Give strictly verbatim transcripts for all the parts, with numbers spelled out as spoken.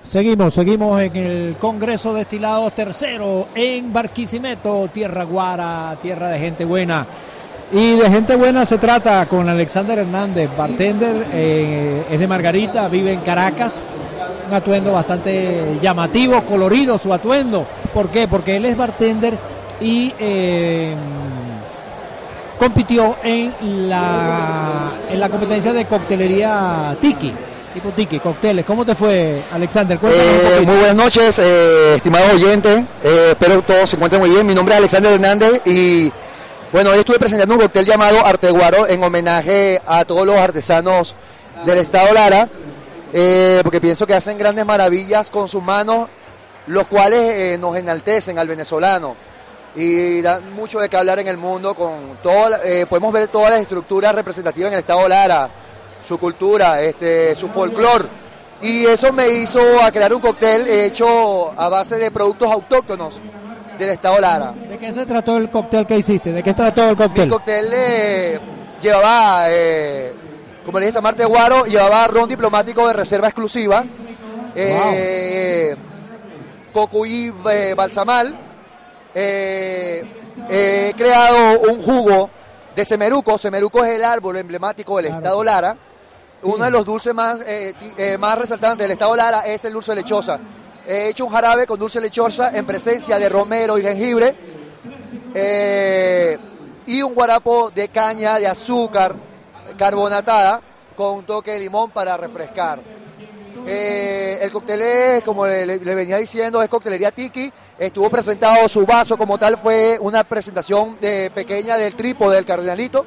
Seguimos, seguimos en el Congreso de Destilados tercero en Barquisimeto, tierra guara, tierra de gente buena. Y de gente buena se trata con Alexander Hernández, bartender, eh, es de Margarita, vive en Caracas. Un atuendo bastante llamativo, colorido su atuendo. ¿Por qué? Porque él es bartender y eh, compitió en la, en la competencia de coctelería Tiki. Tipo Tiki, cócteles. ¿Cómo te fue, Alexander? Eh, muy buenas noches, eh, estimados oyentes. Eh, espero todos se encuentren muy bien. Mi nombre es Alexander Hernández y bueno, hoy estuve presentando un cóctel llamado Arteguaro en homenaje a todos los artesanos del estado Lara, eh, porque pienso que hacen grandes maravillas con sus manos, los cuales eh, nos enaltecen al venezolano y dan mucho de qué hablar en el mundo. Con todo, eh, podemos ver todas las estructuras representativas en el estado Lara, su cultura, este, su folclore, y eso me hizo a crear un cóctel hecho a base de productos autóctonos del estado Lara. ¿De qué se trató el cóctel que hiciste? ¿De qué se trató el cóctel? Mi cóctel eh, llevaba, eh, como le dije, Samarte Guaro, llevaba ron diplomático de reserva exclusiva, eh, wow. Cocuy eh, balsamal, eh, he creado un jugo de semeruco. Semeruco es el árbol emblemático del claro. estado Lara. Uno de los dulces más, eh, eh, más resaltantes del estado Lara es el dulce lechosa. He hecho un jarabe con dulce lechosa en presencia de romero y jengibre, eh, y un guarapo de caña de azúcar carbonatada con un toque de limón para refrescar. Eh, el cóctel es, como le, le venía diciendo, es coctelería Tiki. Estuvo presentado su vaso como tal, fue una presentación de, pequeña del trípode del Cardenalito.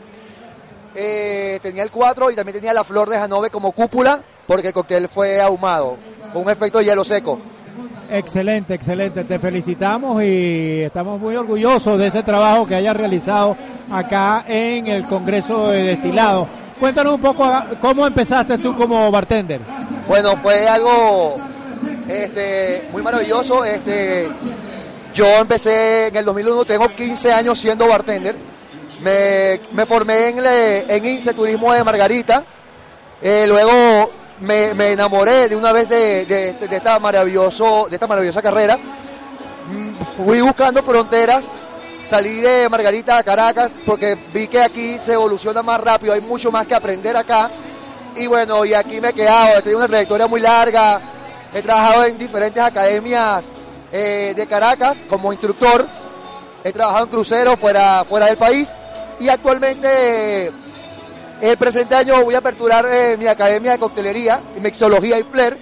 Eh, tenía el cuatro y también tenía la flor de Janove como cúpula, porque el cóctel fue ahumado, con un efecto de hielo seco. Excelente, excelente, te felicitamos y estamos muy orgullosos de ese trabajo que hayas realizado acá en el Congreso de Destilados. Cuéntanos un poco cómo empezaste tú como bartender. Bueno, fue algo este, muy maravilloso. Este, yo empecé en el dos mil uno, tengo quince años siendo bartender. Me, me formé en, le, en INSE Turismo de Margarita, eh, luego me, me enamoré de una vez de, de, de, esta maravilloso, de esta maravillosa carrera. Fui buscando fronteras, salí de Margarita a Caracas porque vi que aquí se evoluciona más rápido, hay mucho más que aprender acá, y bueno, y aquí me he quedado. He tenido una trayectoria muy larga, he trabajado en diferentes academias eh, de Caracas como instructor, he trabajado en cruceros fuera, fuera del país. Y actualmente, el presente año voy a aperturar eh, mi academia de coctelería, mixología y flair,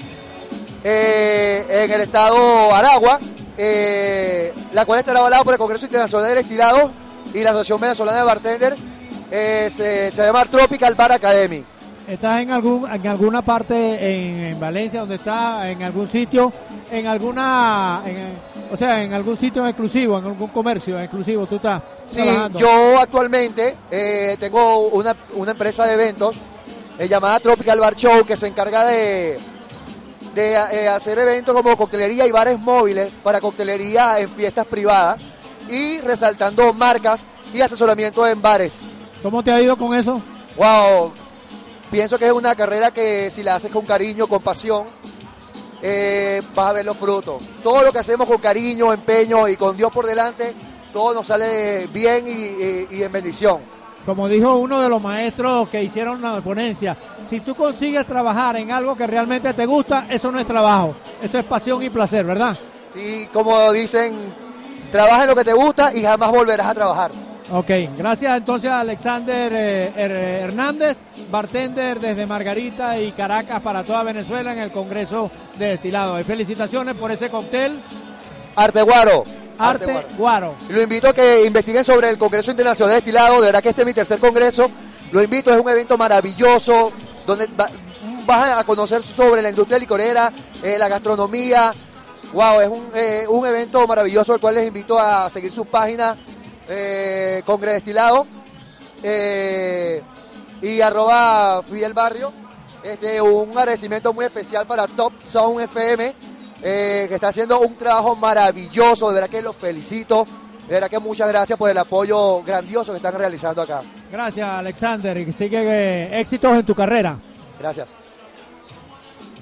eh, en el estado Aragua, eh, la cual estará avalada por el Congreso Internacional del Destilado y la Asociación Venezolana de Bartender. Eh, se, se llama Tropical Bar Academy. ¿Estás en algún en alguna parte en, en Valencia donde está, en algún sitio, en alguna, en, o sea, en algún sitio exclusivo, en algún comercio exclusivo tú estás sí, trabajando? Yo actualmente eh, tengo una, una empresa de eventos eh, llamada Tropical Bar Show, que se encarga de, de eh, hacer eventos como coctelería y bares móviles para coctelería en fiestas privadas y resaltando marcas y asesoramiento en bares. ¿Cómo te ha ido con eso? Wow, pienso que es una carrera que si la haces con cariño, con pasión, eh, vas a ver los frutos. Todo lo que hacemos con cariño, empeño y con Dios por delante, todo nos sale bien y, y, y en bendición. Como dijo uno de los maestros que hicieron la ponencia, si tú consigues trabajar en algo que realmente te gusta, eso no es trabajo, eso es pasión y placer, ¿verdad? Sí, como dicen, trabaja en lo que te gusta y jamás volverás a trabajar. Ok, gracias entonces a Alexander eh, Hernández, bartender desde Margarita y Caracas para toda Venezuela en el Congreso de Destilados. Y felicitaciones por ese cóctel. Arteguaro. Arteguaro. Lo invito a que investiguen sobre el Congreso Internacional de Destilados. De verdad que este es mi tercer congreso. Lo invito, es un evento maravilloso donde va, vas a conocer sobre la industria licorera, eh, la gastronomía. Wow, es un, eh, un evento maravilloso al cual les invito a seguir sus páginas. Eh, Congre Destilado eh, y arroba Fidel Barrio. Este, un agradecimiento muy especial para Top Sound F M, eh, que está haciendo un trabajo maravilloso. De verdad que los felicito, de verdad que muchas gracias por el apoyo grandioso que están realizando acá. Gracias, Alexander, y sigue eh, éxitos en tu carrera. Gracias.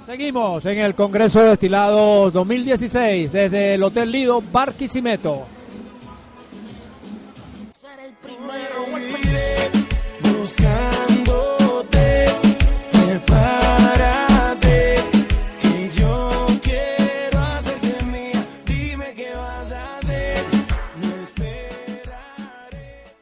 Seguimos en el Congreso de Destilados dos mil dieciséis desde el Hotel Lido, Barquisimeto.